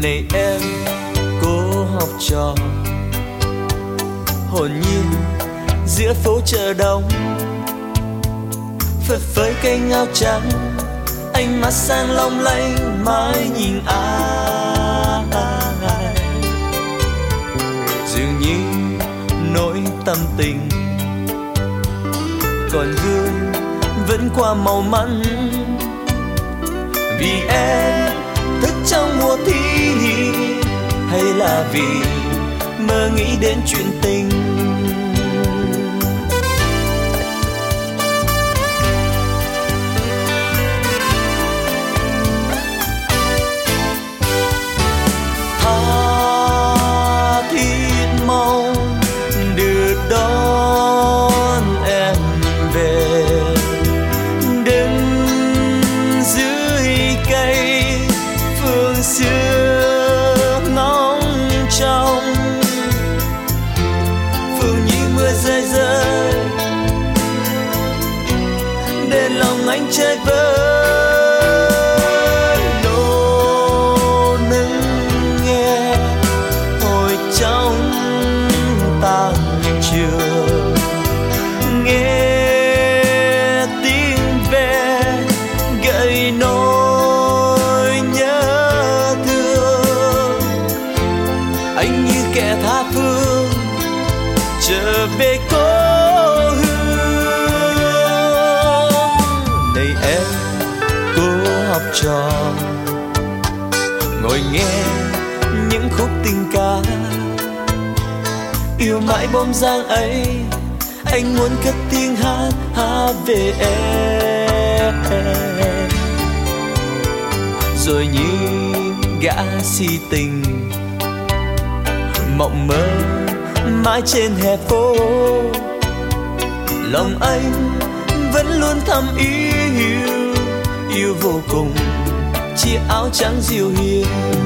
Này em cô học trò hồn nhiên giữa phố chợ đông, phơi phới cây ngao trắng, ánh mắt sang long lanh mãi nhìn ai. Dường như nỗi tâm tình còn vương vẫn qua màu mắn, vì em thức trong mùa thi, hay là vì mơ nghĩ đến chuyện tình. Tha thiết mong được đón em về, đứng dưới cây phương xưa ngóng trông, phương như mưa rơi rơi để lòng anh chơi vơi. Nô nức nghe hồi trong tàn trường, nghe tiếng ve gợi nỗi nhớ thương. Anh như kẻ tha phương trở về cố hương. Này em cô học trò ngồi nghe những khúc tình ca, yêu mãi bóng dáng ấy. Anh muốn cất tiếng hát về em, rồi như gã si tình mộng mơ mãi trên hè phố. Lòng anh vẫn luôn thầm yêu, yêu vô cùng chiếc áo trắng dịu hiền.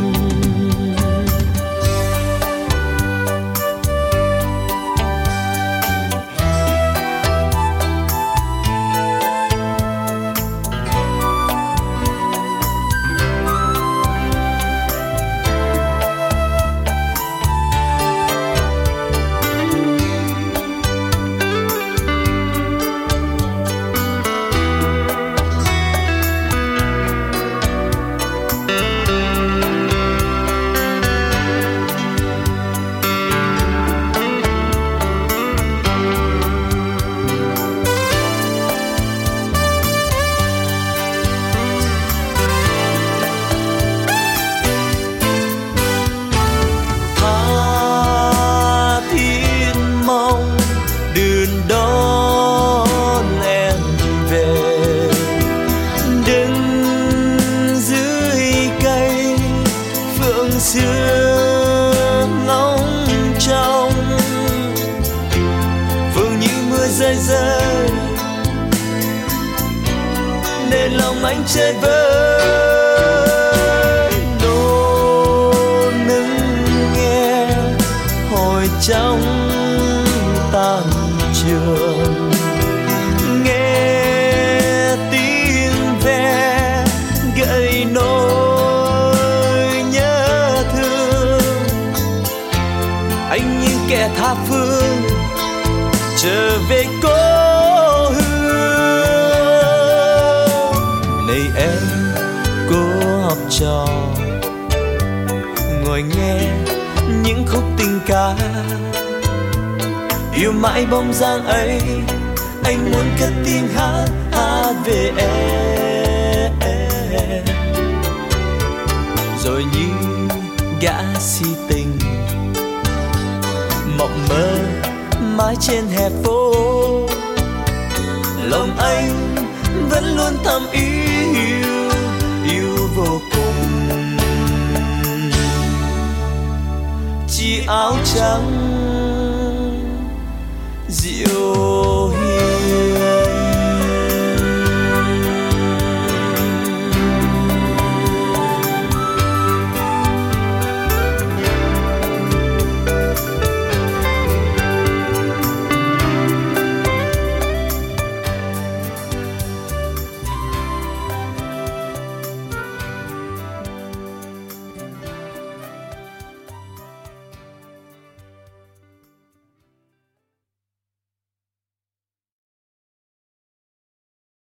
Đón em về, đứng dưới cây phượng xưa ngóng trông, phương như mưa rơi rơi nên lòng anh chơi vơi. Nô nức nghe hồi trong tàn trường, nghe tiếng ve gợi nỗi nhớ thương. Anh như kẻ tha phương trở về cố hương. Này em cô học trò ngồi nghe những khúc tình ca, yêu mãi bóng dáng ấy. Anh muốn cất tiếng hát về em, rồi như gã si tình mộng mơ mãi trên hè phố. Lòng anh vẫn luôn thầm yêu, yêu vô cùng chiếc áo trắng